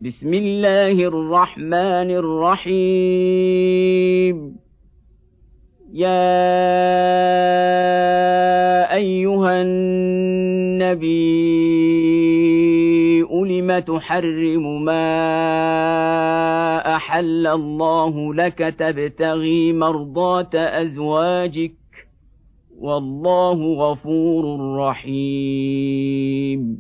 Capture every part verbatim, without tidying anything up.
بسم الله الرحمن الرحيم يا أيها النبي لم تحرم ما أحل الله لك تبتغي مرضات أزواجك والله غفور رحيم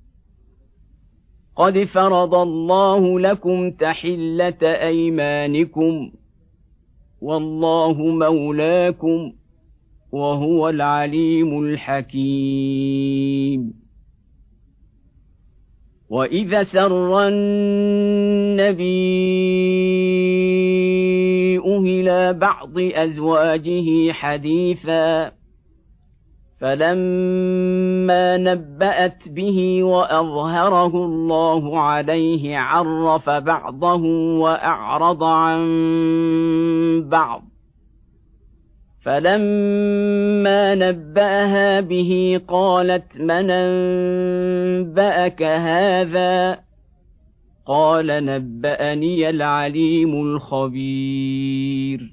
قد فرض الله لكم تحلة أيمانكم والله مولاكم وهو العليم الحكيم وإذا سر النبي إلى بعض أزواجه حديثا فلما نبأت به وأظهره الله عليه عرف بعضه وأعرض عن بعض فلما نبأها به قالت من أنبأك هذا قال نبأني العليم الخبير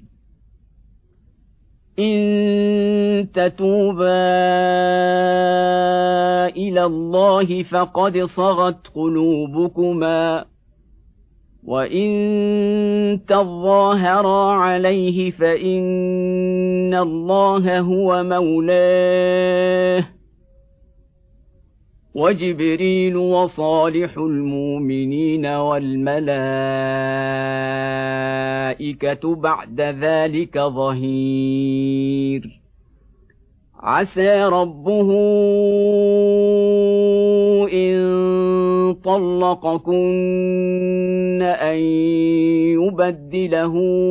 إن تتوبا إلى الله فقد صغت قلوبكما وإن تظاهرا عليه فإن الله هو مولاه وجبريل وصالح المؤمنين والملائكة بعد ذلك ظهير عسى ربه إن طلقكن أن يبدله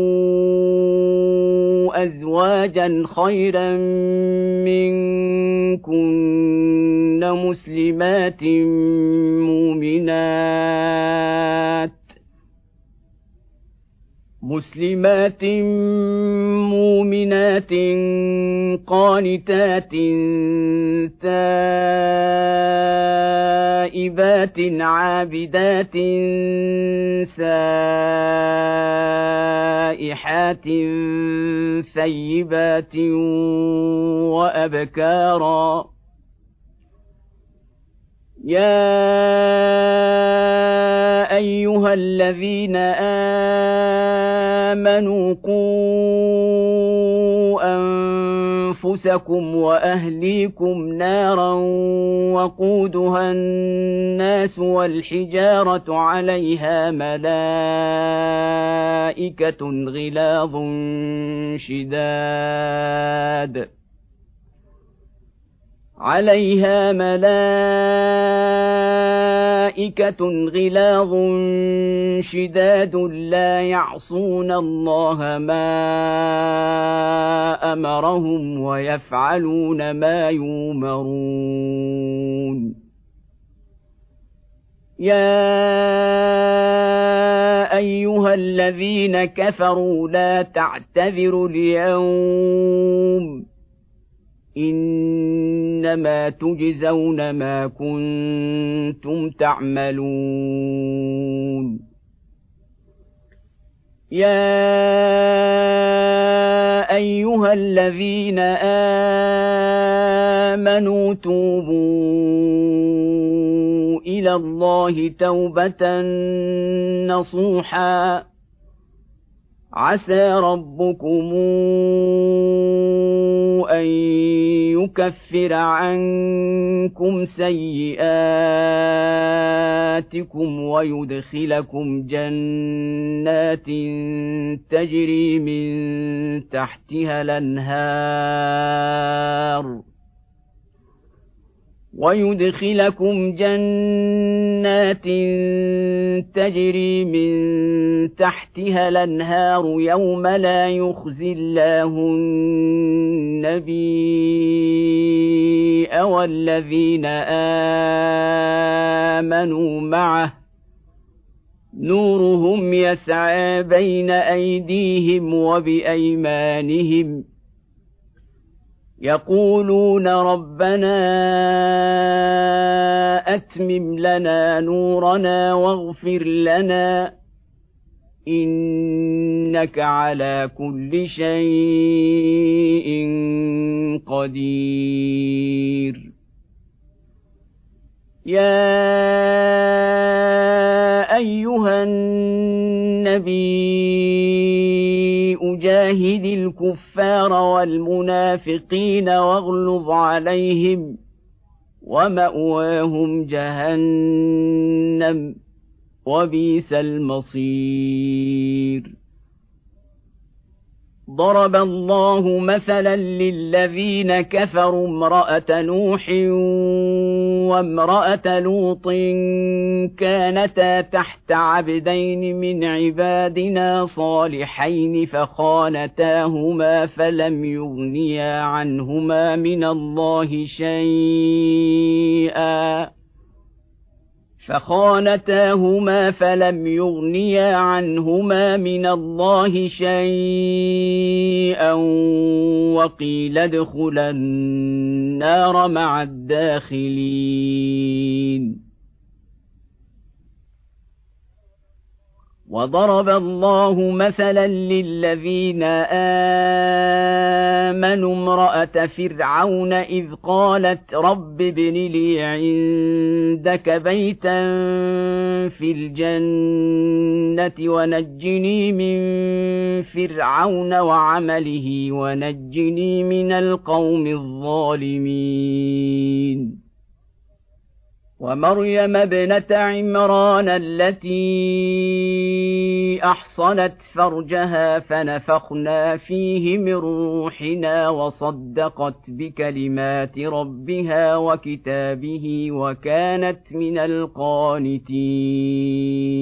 أزواجا خيرا منكن مسلمات مؤمنات مسلمات مؤمنات قانتات تائبات عابدات سائحات ثيبات وأبكارا يا أيها الذين آمنوا قوا أنفسكم وأهليكم نارا وقودها الناس والحجارة عليها ملائكة غلاظ شداد عليها ملائكة غلاظ شداد لا يعصون الله ما أمرهم ويفعلون ما يؤمرون يا أيها الذين كفروا لا تعتذروا اليوم إنما تجزون ما كنتم تعملون يا أيها الذين آمنوا توبوا إلى الله توبة نصوحا عسى ربكم أن يكفر عنكم سيئاتكم ويدخلكم جنات تجري من تحتها الأنهار ويدخلكم جنات تجري من تحتها الأنهار يوم لا يخزي الله النبي والذين آمنوا معه نورهم يسعى بين أيديهم وبأيمانهم يقولون ربنا أتمم لنا نورنا واغفر لنا إنك على كل شيء قدير. يا أيها النبي أجاهد الكفار والمنافقين واغلظ عليهم ومأواهم جهنم وبئس المصير. ضرب الله مثلا للذين كفروا امرأة نوح وامرأة لوط كانتا تحت عبدين من عبادنا صالحين فخانتاهما فلم يغنيا عنهما من الله شيئا فخانتاهما فلم يغنيا عنهما من الله شيئا وقيل ادخلا النار مع الداخلين. وضرب الله مثلا للذين آمنوا امرأة فرعون إذ قالت رب ابن لي عندك بيتا في الجنة ونجني من فرعون وعمله ونجني من القوم الظالمين. ومريم ابنة عمران التي أحصنت فرجها فنفخنا فيه من روحنا وصدقت بكلمات ربها وكتابه وكانت من القانتين.